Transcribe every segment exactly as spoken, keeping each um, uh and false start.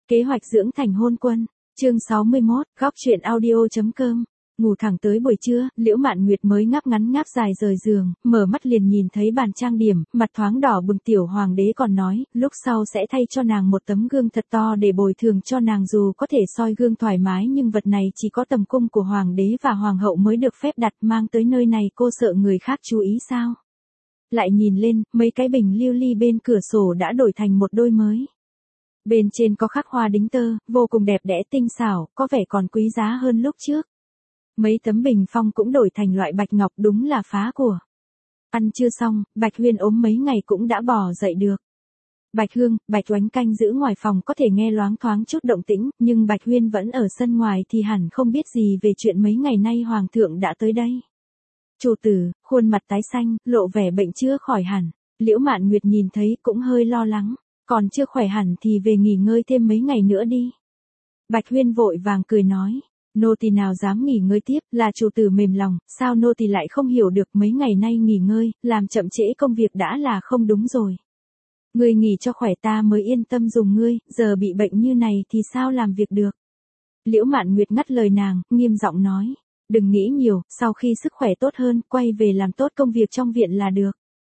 Kế hoạch dưỡng thành hôn quân, chương sáu mươi mốt, góc truyện audio.com. Ngủ thẳng tới buổi trưa, Liễu Mạn Nguyệt mới ngáp ngắn ngáp dài rời giường, mở mắt liền nhìn thấy bàn trang điểm, mặt thoáng đỏ bừng tiểu hoàng đế còn nói, lúc sau sẽ thay cho nàng một tấm gương thật to để bồi thường cho nàng dù có thể soi gương thoải mái nhưng vật này chỉ có tầm cung của hoàng đế và hoàng hậu mới được phép đặt mang tới nơi này cô sợ người khác chú ý sao? Lại nhìn lên, mấy cái bình lưu ly bên cửa sổ đã đổi thành một đôi mới. Bên trên có khắc hoa đính tơ, vô cùng đẹp đẽ tinh xảo, có vẻ còn quý giá hơn lúc trước. Mấy tấm bình phong cũng đổi thành loại bạch ngọc đúng là phá của. Ăn chưa xong, Bạch Huyên ốm mấy ngày cũng đã bò dậy được. Bạch Hương, Bạch Oánh canh giữ ngoài phòng có thể nghe loáng thoáng chút động tĩnh, nhưng Bạch Huyên vẫn ở sân ngoài thì hẳn không biết gì về chuyện mấy ngày nay Hoàng thượng đã tới đây. Chủ tử, khuôn mặt tái xanh, lộ vẻ bệnh chưa khỏi hẳn. Liễu Mạn Nguyệt nhìn thấy cũng hơi lo lắng. Còn chưa khỏe hẳn thì về nghỉ ngơi thêm mấy ngày nữa đi. Bạch Huyên vội vàng cười nói. Nô tỳ nào dám nghỉ ngơi tiếp, là chủ tử mềm lòng, sao nô tỳ lại không hiểu được mấy ngày nay nghỉ ngơi, làm chậm trễ công việc đã là không đúng rồi. Ngươi nghỉ cho khỏe ta mới yên tâm dùng ngươi, giờ bị bệnh như này thì sao làm việc được. Liễu Mạn Nguyệt ngắt lời nàng, nghiêm giọng nói. Đừng nghĩ nhiều, sau khi sức khỏe tốt hơn, quay về làm tốt công việc trong viện là được.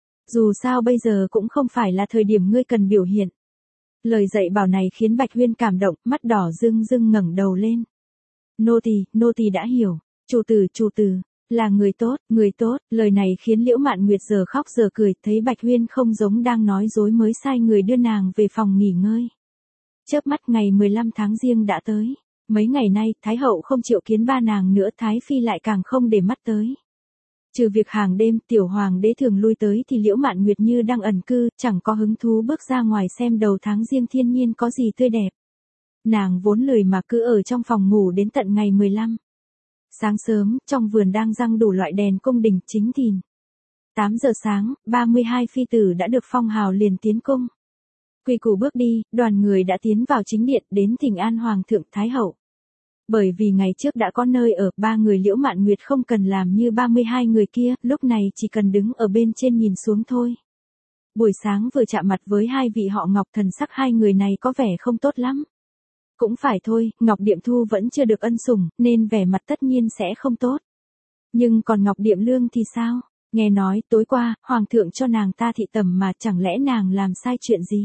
Dù sao bây giờ cũng không phải là thời điểm ngươi cần biểu hiện. Lời dạy bảo này khiến Bạch Huyên cảm động, mắt đỏ rưng rưng ngẩng đầu lên. Nô tỳ, nô tỳ đã hiểu. Chủ tử, chủ tử, là người tốt, người tốt. Lời này khiến Liễu Mạn Nguyệt giờ khóc giờ cười, thấy Bạch Huyên không giống đang nói dối mới sai người đưa nàng về phòng nghỉ ngơi. Chớp mắt ngày mười lăm tháng Giêng đã tới. Mấy ngày nay, Thái hậu không chịu kiến ba nàng nữa, Thái phi lại càng không để mắt tới. Trừ việc hàng đêm tiểu hoàng đế thường lui tới thì Liễu Mạn Nguyệt như đang ẩn cư, chẳng có hứng thú bước ra ngoài xem đầu tháng Giêng thiên nhiên có gì tươi đẹp. Nàng vốn lười mà cứ ở trong phòng ngủ đến tận ngày mười lăm. Sáng sớm, trong vườn đang răng đủ loại đèn cung đình chính thìn. tám giờ sáng, ba mươi hai phi tử đã được phong hào liền tiến cung. Quy củ bước đi, đoàn người đã tiến vào chính điện đến thỉnh an Hoàng thượng Thái hậu. Bởi vì ngày trước đã có nơi ở, ba người Liễu Mạn Nguyệt không cần làm như ba mươi hai người kia, lúc này chỉ cần đứng ở bên trên nhìn xuống thôi. Buổi sáng vừa chạm mặt với hai vị họ Ngọc, thần sắc hai người này có vẻ không tốt lắm. Cũng phải thôi, Ngọc Điệm Thu vẫn chưa được ân sủng, nên vẻ mặt tất nhiên sẽ không tốt. Nhưng còn Ngọc Điệm Lương thì sao? Nghe nói, tối qua, Hoàng thượng cho nàng ta thị tẩm mà chẳng lẽ nàng làm sai chuyện gì?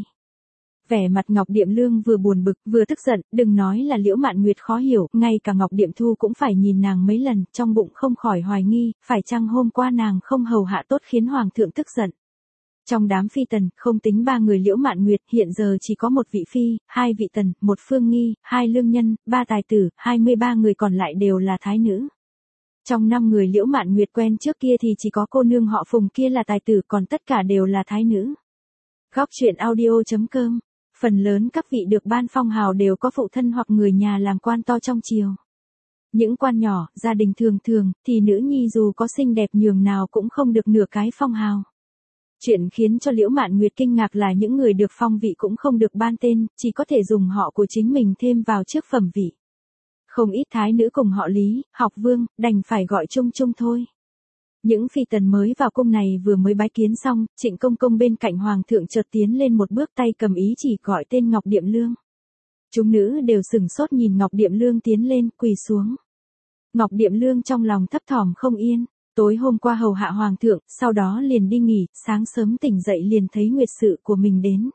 Vẻ mặt Ngọc Điệm Lương vừa buồn bực, vừa tức giận, đừng nói là Liễu Mạn Nguyệt khó hiểu, ngay cả Ngọc Điệm Thu cũng phải nhìn nàng mấy lần, trong bụng không khỏi hoài nghi, phải chăng hôm qua nàng không hầu hạ tốt khiến Hoàng thượng tức giận. Trong đám phi tần, không tính ba người Liễu Mạn Nguyệt, hiện giờ chỉ có một vị phi, hai vị tần, một phương nghi, hai lương nhân, ba tài tử, hai mươi ba người còn lại đều là thái nữ. Trong năm người Liễu Mạn Nguyệt quen trước kia thì chỉ có cô nương họ Phùng kia là tài tử, còn tất cả đều là thái nữ. Góc truyện audio.com. Phần lớn các vị được ban phong hào đều có phụ thân hoặc người nhà làm quan to trong triều. Những quan nhỏ, gia đình thường thường, thì nữ nhi dù có xinh đẹp nhường nào cũng không được nửa cái phong hào. Chuyện khiến cho Liễu Mạn Nguyệt kinh ngạc là những người được phong vị cũng không được ban tên, chỉ có thể dùng họ của chính mình thêm vào trước phẩm vị. Không ít thái nữ cùng họ Lý, học Vương, đành phải gọi chung chung thôi. Những phi tần mới vào cung này vừa mới bái kiến xong, Trịnh Công Công bên cạnh Hoàng thượng chợt tiến lên một bước, tay cầm ý chỉ gọi tên Ngọc Điệm Lương. Chúng nữ đều sửng sốt nhìn Ngọc Điệm Lương tiến lên, quỳ xuống. Ngọc Điệm Lương trong lòng thấp thỏm không yên, tối hôm qua hầu hạ Hoàng thượng, sau đó liền đi nghỉ, sáng sớm tỉnh dậy liền thấy nguyệt sự của mình đến.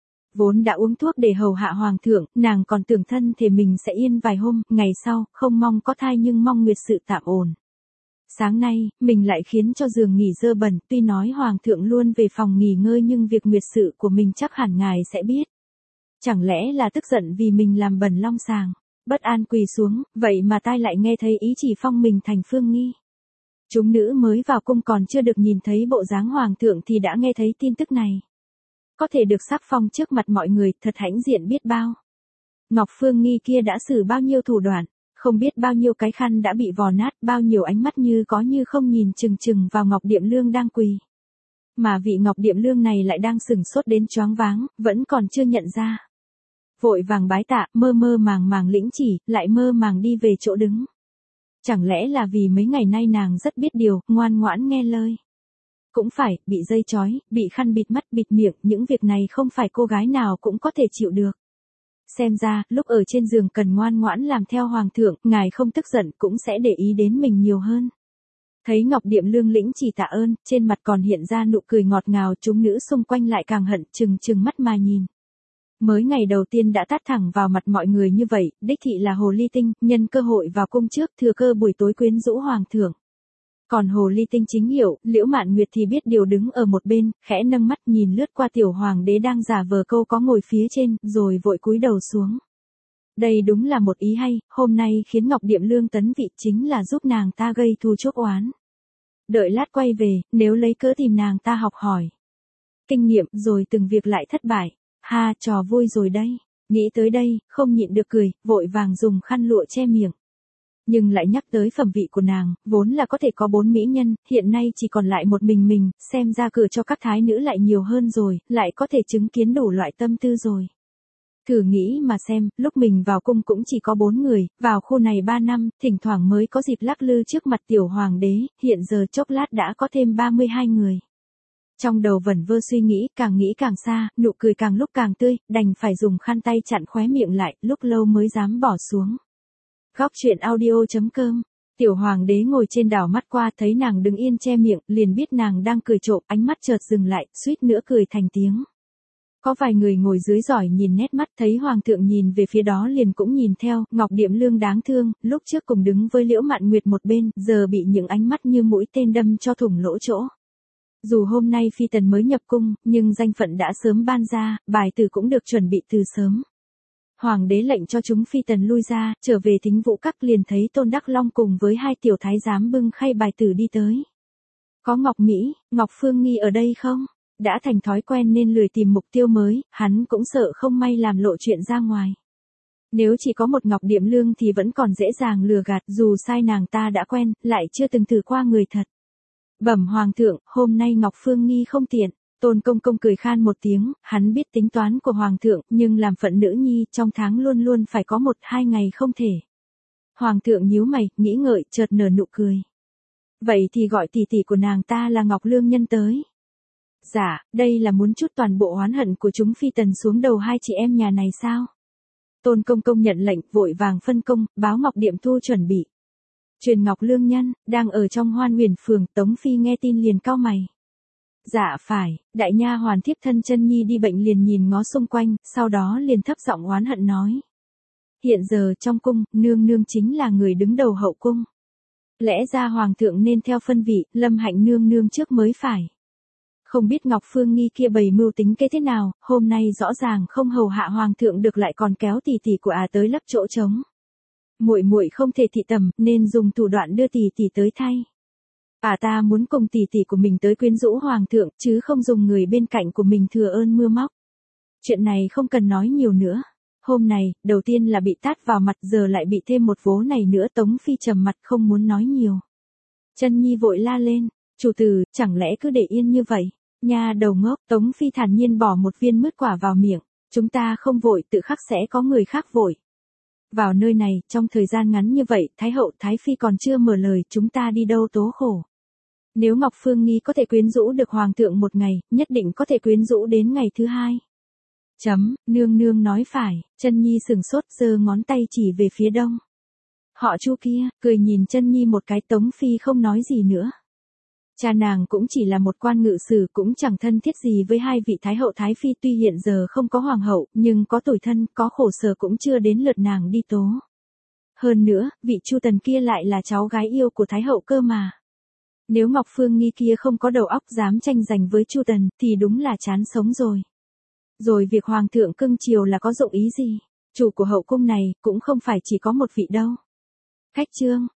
Vốn đã uống thuốc để hầu hạ Hoàng thượng, nàng còn tưởng thân thể mình sẽ yên vài hôm, ngày sau, không mong có thai nhưng mong nguyệt sự tạm ổn. Sáng nay, mình lại khiến cho giường nghỉ dơ bẩn, tuy nói Hoàng thượng luôn về phòng nghỉ ngơi nhưng việc nguyệt sự của mình chắc hẳn ngài sẽ biết. Chẳng lẽ là tức giận vì mình làm bẩn long sàng, bất an quỳ xuống, vậy mà tai lại nghe thấy ý chỉ phong mình thành phương nghi. Chúng nữ mới vào cung còn chưa được nhìn thấy bộ dáng Hoàng thượng thì đã nghe thấy tin tức này. Có thể được sắc phong trước mặt mọi người, thật hãnh diện biết bao. Ngọc Phương Nghi kia đã xử bao nhiêu thủ đoạn. Không biết bao nhiêu cái khăn đã bị vò nát, bao nhiêu ánh mắt như có như không nhìn chừng chừng vào Ngọc Điệm Lương đang quỳ. Mà vị Ngọc Điệm Lương này lại đang sửng sốt đến choáng váng, vẫn còn chưa nhận ra. Vội vàng bái tạ, mơ mơ màng màng lĩnh chỉ, lại mơ màng đi về chỗ đứng. Chẳng lẽ là vì mấy ngày nay nàng rất biết điều, ngoan ngoãn nghe lời. Cũng phải, bị dây trói, bị khăn bịt mắt bịt miệng, những việc này không phải cô gái nào cũng có thể chịu được. xem ra, lúc ở trên giường cần ngoan ngoãn làm theo hoàng thượng, ngài không tức giận cũng sẽ để ý đến mình nhiều hơn. Thấy Ngọc Điệm Lương lĩnh chỉ tạ ơn, trên mặt còn hiện ra nụ cười ngọt ngào, chúng nữ xung quanh lại càng hận, trừng trừng mắt mà nhìn. Mới ngày đầu tiên đã tát thẳng vào mặt mọi người như vậy, đích thị là hồ ly tinh, nhân cơ hội vào cung trước, thừa cơ buổi tối quyến rũ hoàng thượng. Còn hồ ly tinh chính hiệu, Liễu Mạn Nguyệt thì biết điều đứng ở một bên, khẽ nâng mắt nhìn lướt qua tiểu hoàng đế đang giả vờ câu có ngồi phía trên, rồi vội cúi đầu xuống. Đây đúng là một ý hay, hôm nay khiến Ngọc Điệm Lương tấn vị chính là giúp nàng ta gây thù chuốc oán. Đợi lát quay về, nếu lấy cớ tìm nàng ta học hỏi kinh nghiệm rồi từng việc lại thất bại. Ha, trò vui rồi đây. Nghĩ tới đây, không nhịn được cười, vội vàng dùng khăn lụa che miệng. Nhưng lại nhắc tới phẩm vị của nàng, vốn là có thể có bốn mỹ nhân, hiện nay chỉ còn lại một mình mình, xem ra cửa cho các thái nữ lại nhiều hơn rồi, lại có thể chứng kiến đủ loại tâm tư rồi. Thử nghĩ mà xem, lúc mình vào cung cũng chỉ có bốn người, vào khu này ba năm, thỉnh thoảng mới có dịp lắc lư trước mặt tiểu hoàng đế, hiện giờ chốc lát đã có thêm ba mươi hai người. Trong đầu vẩn vơ suy nghĩ, càng nghĩ càng xa, nụ cười càng lúc càng tươi, đành phải dùng khăn tay chặn khóe miệng lại, lúc lâu mới dám bỏ xuống. Góc truyện audio chấm com. Tiểu hoàng đế ngồi trên đảo mắt qua thấy nàng đứng yên che miệng, liền biết nàng đang cười trộm, ánh mắt chợt dừng lại, suýt nữa cười thành tiếng. Có vài người ngồi dưới giỏi nhìn nét mắt, thấy hoàng thượng nhìn về phía đó liền cũng nhìn theo, Ngọc Điệm Lương đáng thương, lúc trước cùng đứng với Liễu Mạn Nguyệt một bên, giờ bị những ánh mắt như mũi tên đâm cho thủng lỗ chỗ. Dù hôm nay phi tần mới nhập cung, nhưng danh phận đã sớm ban ra, bài tử cũng được chuẩn bị từ sớm. Hoàng đế lệnh cho chúng phi tần lui ra, trở về Thính Vũ Các liền thấy Tôn Đắc Long cùng với hai tiểu thái giám bưng khay bài tử đi tới. Có Ngọc Mỹ, Ngọc Phương Nghi ở đây không? Đã thành thói quen nên lười tìm mục tiêu mới, hắn cũng sợ không may làm lộ chuyện ra ngoài. Nếu chỉ có một Ngọc Điệm Lương thì vẫn còn dễ dàng lừa gạt, dù sai nàng ta đã quen, lại chưa từng thử qua người thật. Bẩm hoàng thượng, hôm nay Ngọc Phương Nghi không tiện. Tôn Công Công cười khan một tiếng, hắn biết tính toán của hoàng thượng, nhưng làm phận nữ nhi, trong tháng luôn luôn phải có một hai ngày không thể. Hoàng thượng nhíu mày, nghĩ ngợi, chợt nở nụ cười. Vậy thì gọi tỷ tỷ của nàng ta là Ngọc Lương Nhân tới. Dạ, đây là muốn trút toàn bộ oán hận của chúng phi tần xuống đầu hai chị em nhà này sao? Tôn Công Công nhận lệnh, vội vàng phân công, báo Ngọc Điệm Thu chuẩn bị. Truyền Ngọc Lương Nhân, đang ở trong Hoan Huyền phường, Tống Phi nghe tin liền cau mày. Dạ phải, đại nha hoàn thiếp thân chân nhi đi bệnh liền nhìn ngó xung quanh, sau đó liền thấp giọng oán hận nói. Hiện giờ trong cung, nương nương chính là người đứng đầu hậu cung. Lẽ ra hoàng thượng nên theo phân vị, Lâm Hạnh nương nương trước mới phải. Không biết Ngọc Phương Nghi kia bày mưu tính kế thế nào, hôm nay rõ ràng không hầu hạ hoàng thượng được lại còn kéo tỷ tỷ của à tới lấp chỗ trống. Muội muội không thể thị tầm, nên dùng thủ đoạn đưa tỷ tỷ tới thay. À ta muốn cùng tỷ tỷ của mình tới quyến rũ hoàng thượng, chứ không dùng người bên cạnh của mình thừa ơn mưa móc. Chuyện này không cần nói nhiều nữa. Hôm này, đầu tiên là bị tát vào mặt, giờ lại bị thêm một vố này nữa. Tống Phi trầm mặt không muốn nói nhiều. Chân nhi vội la lên, chủ tử, chẳng lẽ cứ để yên như vậy? Nha đầu ngốc, Tống Phi thản nhiên bỏ một viên mứt quả vào miệng. Chúng ta không vội, tự khắc sẽ có người khác vội. Vào nơi này, trong thời gian ngắn như vậy, Thái hậu Thái Phi còn chưa mở lời, chúng ta đi đâu tố khổ. Nếu Ngọc Phương Nghi có thể quyến rũ được hoàng thượng một ngày, nhất định có thể quyến rũ đến ngày thứ hai. Chấm, nương nương nói phải, Chân nhi sừng sốt giơ ngón tay chỉ về phía đông. Họ Chu kia, cười nhìn Chân nhi một cái. Tống Phi không nói gì nữa. Cha nàng cũng chỉ là một quan ngự sử, cũng chẳng thân thiết gì với hai vị Thái hậu Thái Phi, tuy hiện giờ không có hoàng hậu, nhưng có tủi thân, có khổ sở cũng chưa đến lượt nàng đi tố. Hơn nữa, vị Chu Tần kia lại là cháu gái yêu của Thái hậu cơ mà. Nếu Ngọc Phương Nghi kia không có đầu óc dám tranh giành với Chu Tần, thì đúng là chán sống rồi. Rồi việc hoàng thượng cưng chiều là có dụng ý gì? Chủ của hậu cung này, cũng không phải chỉ có một vị đâu. Khách trương,